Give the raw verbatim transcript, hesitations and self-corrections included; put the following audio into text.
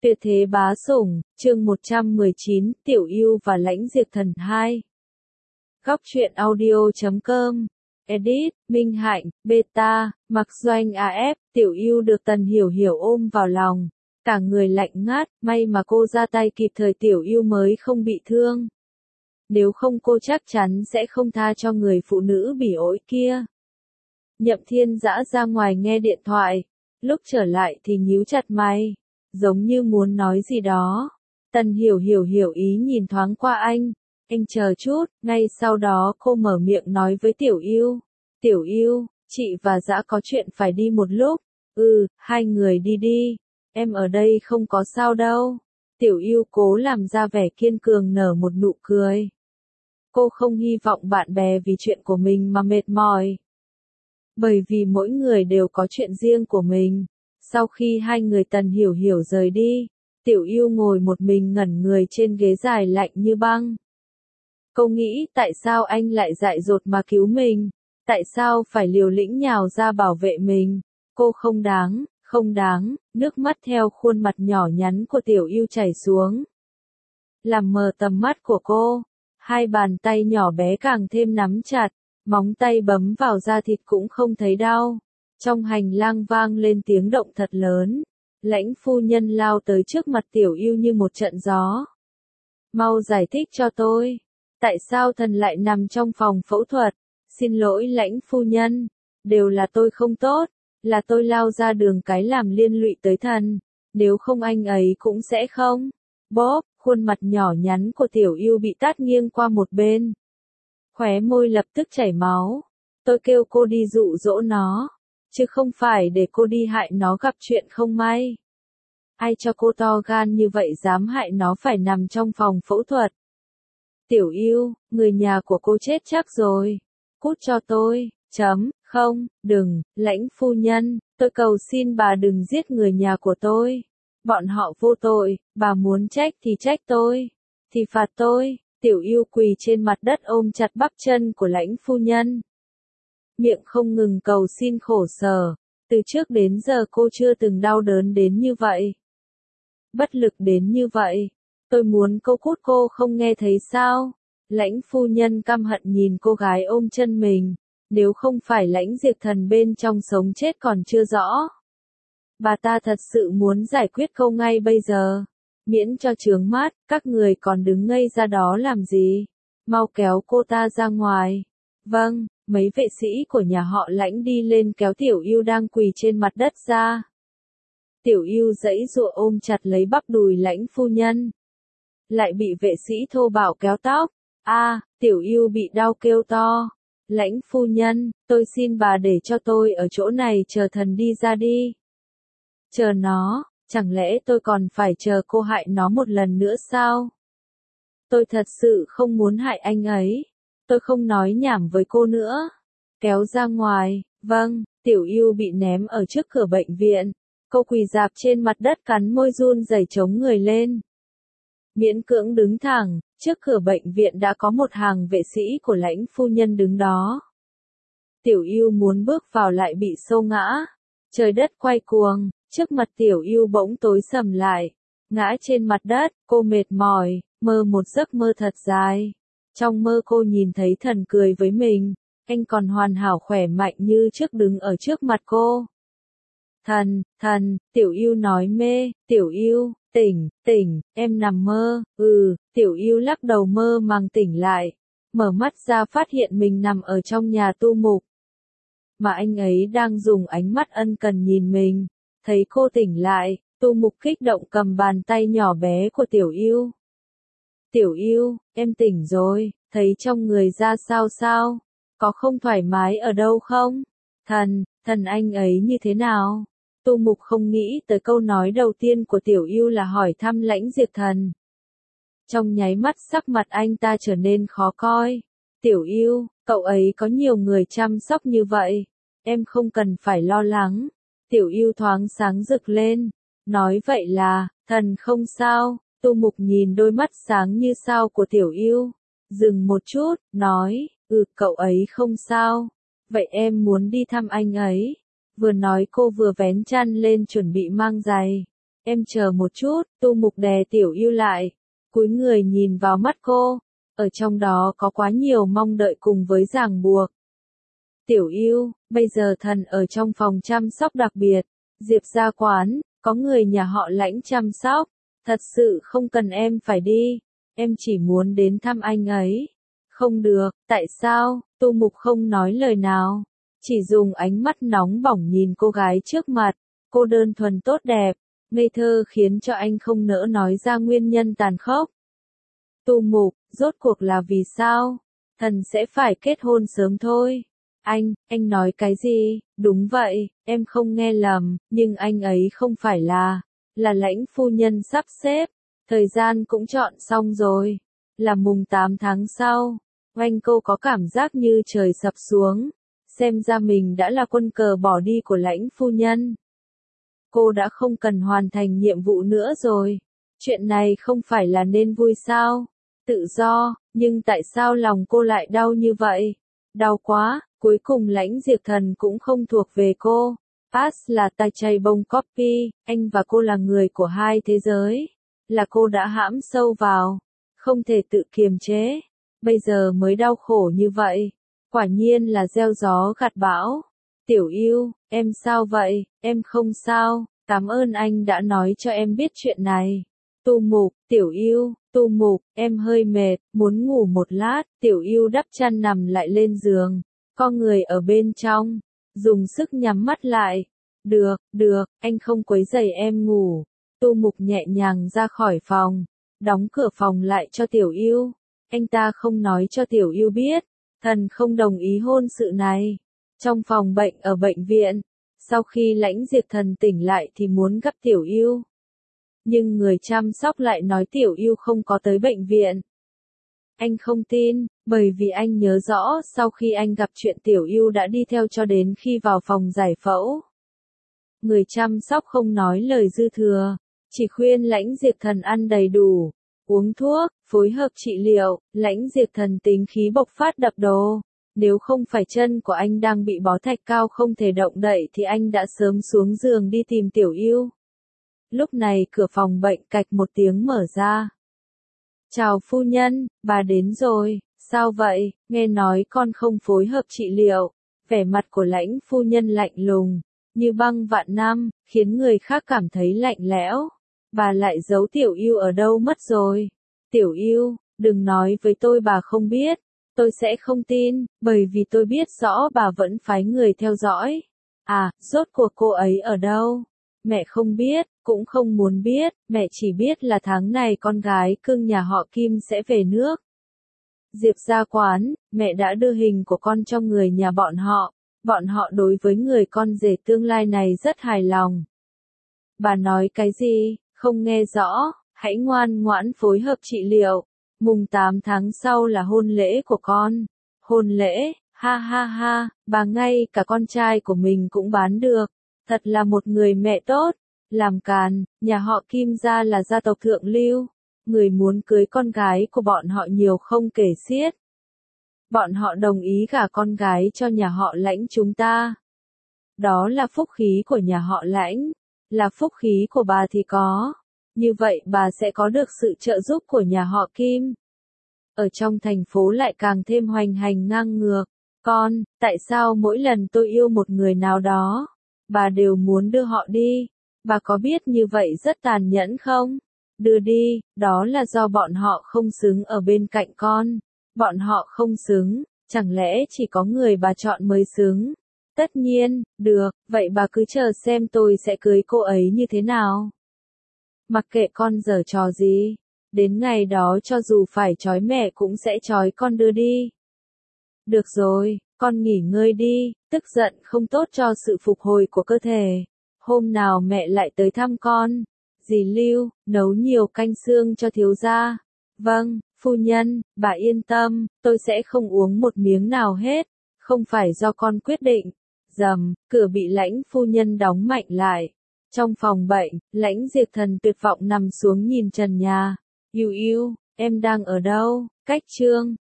Tuyệt thế bá sủng, chương một trăm mười chín, Tiểu Yêu và Lãnh Diệp Thần hai. Góc truyện audio chấm com. Edit, Minh Hạnh, Beta, Mặc Doanh a ép, Tiểu Yêu được Tần Hiểu Hiểu ôm vào lòng. Cả người lạnh ngắt, may mà cô ra tay kịp thời Tiểu Yêu mới không bị thương. Nếu không cô chắc chắn sẽ không tha cho người phụ nữ bỉ ổi kia. Nhậm Thiên Dã ra ngoài nghe điện thoại, lúc trở lại thì nhíu chặt mày, giống như muốn nói gì đó. Tần Hiểu Hiểu hiểu ý nhìn thoáng qua anh, anh chờ chút, ngay sau đó cô mở miệng nói với Tiểu Yêu. Tiểu Yêu, chị và Dã có chuyện phải đi một lúc. Ừ, hai người đi đi, em ở đây không có sao đâu. Tiểu Yêu cố làm ra vẻ kiên cường nở một nụ cười. Cô không hy vọng bạn bè vì chuyện của mình mà mệt mỏi. Bởi vì mỗi người đều có chuyện riêng của mình. Sau khi hai người Tần Hiểu Hiểu rời đi, Tiểu Yêu ngồi một mình ngẩn người trên ghế dài lạnh như băng. Cô nghĩ tại sao anh lại dại dột mà cứu mình, tại sao phải liều lĩnh nhào ra bảo vệ mình, cô không đáng, không đáng, nước mắt theo khuôn mặt nhỏ nhắn của Tiểu Yêu chảy xuống. Làm mờ tầm mắt của cô, hai bàn tay nhỏ bé càng thêm nắm chặt, móng tay bấm vào da thịt cũng không thấy đau. Trong hành lang vang lên tiếng động thật lớn, Lãnh phu nhân lao tới trước mặt Tiểu Yêu như một trận gió. Mau giải thích cho tôi, tại sao thần lại nằm trong phòng phẫu thuật? Xin lỗi Lãnh phu nhân, đều là tôi không tốt, là tôi lao ra đường cái làm liên lụy tới thần, nếu không anh ấy cũng sẽ không. Bóp, khuôn mặt nhỏ nhắn của Tiểu Yêu bị tát nghiêng qua một bên. Khóe môi lập tức chảy máu. Tôi kêu cô đi dụ dỗ nó, chứ không phải để cô đi hại nó gặp chuyện không may. Ai cho cô to gan như vậy dám hại nó phải nằm trong phòng phẫu thuật? Tiểu Yêu, người nhà của cô chết chắc rồi. Cút cho tôi, chấm, không, đừng, Lãnh phu nhân, tôi cầu xin bà đừng giết người nhà của tôi. Bọn họ vô tội, bà muốn trách thì trách tôi, thì phạt tôi. Tiểu Yêu quỳ trên mặt đất ôm chặt bắp chân của Lãnh phu nhân. Miệng không ngừng cầu xin khổ sở, từ trước đến giờ cô chưa từng đau đớn đến như vậy. Bất lực đến như vậy, tôi muốn cô cút cô không nghe thấy sao? Lãnh phu nhân căm hận nhìn cô gái ôm chân mình, nếu không phải Lãnh Diệp Thần bên trong sống chết còn chưa rõ. Bà ta thật sự muốn giải quyết câu ngay bây giờ, miễn cho chướng mắt, các người còn đứng ngây ra đó làm gì? Mau kéo cô ta ra ngoài. Vâng. Mấy vệ sĩ của nhà họ Lãnh đi lên kéo Tiểu Yêu đang quỳ trên mặt đất ra. Tiểu Yêu giãy giụa ôm chặt lấy bắp đùi Lãnh phu nhân. Lại bị vệ sĩ thô bạo kéo tóc. A, à, Tiểu Yêu bị đau kêu to. Lãnh phu nhân, tôi xin bà để cho tôi ở chỗ này chờ thần đi ra đi. Chờ nó, chẳng lẽ tôi còn phải chờ cô hại nó một lần nữa sao? Tôi thật sự không muốn hại anh ấy. Tôi không nói nhảm với cô nữa. Kéo ra ngoài, vâng, Tiểu Yêu bị ném ở trước cửa bệnh viện. Cô quỳ rạp trên mặt đất cắn môi run rẩy chống người lên. Miễn cưỡng đứng thẳng, trước cửa bệnh viện đã có một hàng vệ sĩ của Lãnh phu nhân đứng đó. Tiểu Yêu muốn bước vào lại bị xô ngã. Trời đất quay cuồng, trước mặt Tiểu Yêu bỗng tối sầm lại. Ngã trên mặt đất, cô mệt mỏi, mơ một giấc mơ thật dài. Trong mơ cô nhìn thấy thần cười với mình, anh còn hoàn hảo khỏe mạnh như trước đứng ở trước mặt cô. Thần, thần, Tiểu Yêu nói mê, Tiểu Yêu, tỉnh, tỉnh, em nằm mơ, ừ, Tiểu Yêu lắc đầu mơ màng tỉnh lại, mở mắt ra phát hiện mình nằm ở trong nhà tu mục. Mà anh ấy đang dùng ánh mắt ân cần nhìn mình, thấy cô tỉnh lại, tu mục kích động cầm bàn tay nhỏ bé của Tiểu Yêu. Tiểu Yêu, em tỉnh rồi, thấy trong người ra sao sao? Có không thoải mái ở đâu không? Thần, thần anh ấy như thế nào? Tu mục không nghĩ tới câu nói đầu tiên của Tiểu Yêu là hỏi thăm Lãnh Diệp Thần. Trong nháy mắt sắc mặt anh ta trở nên khó coi. Tiểu Yêu, cậu ấy có nhiều người chăm sóc như vậy, em không cần phải lo lắng. Tiểu Yêu thoáng sáng rực lên, nói vậy là, thần không sao. Tu mục nhìn đôi mắt sáng như sao của Tiểu Yêu, dừng một chút, nói, ừ cậu ấy không sao, vậy em muốn đi thăm anh ấy. Vừa nói cô vừa vén chăn lên chuẩn bị mang giày. Em chờ một chút, Tu Mục đè Tiểu Yêu lại, cúi người nhìn vào mắt cô, ở trong đó có quá nhiều mong đợi cùng với ràng buộc. Tiểu Yêu, bây giờ thần ở trong phòng chăm sóc đặc biệt, Diệp gia quán, có người nhà họ Lãnh chăm sóc, thật sự không cần em phải đi, em chỉ muốn đến thăm anh ấy. Không được, tại sao? Tu Mục không nói lời nào, chỉ dùng ánh mắt nóng bỏng nhìn cô gái trước mặt, cô đơn thuần tốt đẹp, ngây thơ khiến cho anh không nỡ nói ra nguyên nhân tàn khốc. Tu Mục, rốt cuộc là vì sao? Thần sẽ phải kết hôn sớm thôi. Anh, anh nói cái gì? Đúng vậy, em không nghe lầm, nhưng anh ấy không phải là, là Lãnh phu nhân sắp xếp, thời gian cũng chọn xong rồi, là mùng tám tháng sau. Oanh cô có cảm giác như trời sập xuống, xem ra mình đã là quân cờ bỏ đi của Lãnh phu nhân. Cô đã không cần hoàn thành nhiệm vụ nữa rồi, chuyện này không phải là nên vui sao? Tự do, nhưng tại sao lòng cô lại đau như vậy? Đau quá, cuối cùng Lãnh Diệp Thần cũng không thuộc về cô. Pass là tay chay bông copy, anh và cô là người của hai thế giới, là cô đã hãm sâu vào, không thể tự kiềm chế, bây giờ mới đau khổ như vậy, quả nhiên là gieo gió gặt bão. Tiểu Yêu, em sao vậy? Em không sao, cảm ơn anh đã nói cho em biết chuyện này. Tu Mục, Tiểu Yêu, Tu Mục, em hơi mệt, muốn ngủ một lát. Tiểu Yêu đắp chăn nằm lại lên giường, con người ở bên trong, dùng sức nhắm mắt lại. Được, được, anh không quấy rầy em ngủ. Tu Mục nhẹ nhàng ra khỏi phòng, đóng cửa phòng lại cho Tiểu Yêu. Anh ta không nói cho Tiểu Yêu biết, thần không đồng ý hôn sự này. Trong phòng bệnh ở bệnh viện, sau khi Lãnh Diệp Thần tỉnh lại thì muốn gặp Tiểu Yêu. Nhưng người chăm sóc lại nói Tiểu Yêu không có tới bệnh viện. Anh không tin, bởi vì anh nhớ rõ sau khi anh gặp chuyện Tiểu Yêu đã đi theo cho đến khi vào phòng giải phẫu. Người chăm sóc không nói lời dư thừa, chỉ khuyên Lãnh Diệp Thần ăn đầy đủ, uống thuốc, phối hợp trị liệu. Lãnh Diệp Thần tính khí bộc phát đập đồ. Nếu không phải chân của anh đang bị bó thạch cao không thể động đậy thì anh đã sớm xuống giường đi tìm Tiểu Yêu. Lúc này cửa phòng bệnh cạch một tiếng mở ra. Chào phu nhân, bà đến rồi, sao vậy, nghe nói con không phối hợp trị liệu. Vẻ mặt của Lãnh phu nhân lạnh lùng, như băng vạn năm, khiến người khác cảm thấy lạnh lẽo. Bà lại giấu Tiểu Yêu ở đâu mất rồi? Tiểu Yêu, đừng nói với tôi bà không biết. Tôi sẽ không tin, bởi vì tôi biết rõ bà vẫn phái người theo dõi. À, rốt cuộc cô ấy ở đâu? Mẹ không biết, cũng không muốn biết, mẹ chỉ biết là tháng này con gái cưng nhà họ Kim sẽ về nước. Diệp gia quán, mẹ đã đưa hình của con cho người nhà bọn họ, bọn họ đối với người con rể tương lai này rất hài lòng. Bà nói cái gì, không nghe rõ, hãy ngoan ngoãn phối hợp trị liệu. Mùng tám tháng sau là hôn lễ của con. Hôn lễ, ha ha ha, bà ngay cả con trai của mình cũng bán được. Thật là một người mẹ tốt. Làm càn, nhà họ Kim gia là gia tộc thượng lưu. Người muốn cưới con gái của bọn họ nhiều không kể xiết. Bọn họ đồng ý gả con gái cho nhà họ Lãnh chúng ta. Đó là phúc khí của nhà họ Lãnh. Là phúc khí của bà thì có. Như vậy bà sẽ có được sự trợ giúp của nhà họ Kim. Ở trong thành phố lại càng thêm hoành hành ngang ngược. Con, tại sao mỗi lần tôi yêu một người nào đó, bà đều muốn đưa họ đi? Bà có biết như vậy rất tàn nhẫn không? Đưa đi, đó là do bọn họ không xứng ở bên cạnh con. Bọn họ không xứng, chẳng lẽ chỉ có người bà chọn mới xứng? Tất nhiên, được, vậy bà cứ chờ xem tôi sẽ cưới cô ấy như thế nào. Mặc kệ con giở trò gì, đến ngày đó cho dù phải trói mẹ cũng sẽ trói con đưa đi. Được rồi, con nghỉ ngơi đi, tức giận không tốt cho sự phục hồi của cơ thể. Hôm nào mẹ lại tới thăm con. Dì Lưu, nấu nhiều canh xương cho thiếu gia. Vâng, phu nhân, bà yên tâm, tôi sẽ không uống một miếng nào hết. Không phải do con quyết định. Rầm, cửa bị Lãnh phu nhân đóng mạnh lại. Trong phòng bệnh, Lãnh Diệp Thần tuyệt vọng nằm xuống nhìn trần nhà. Yêu yêu, em đang ở đâu? Cách chương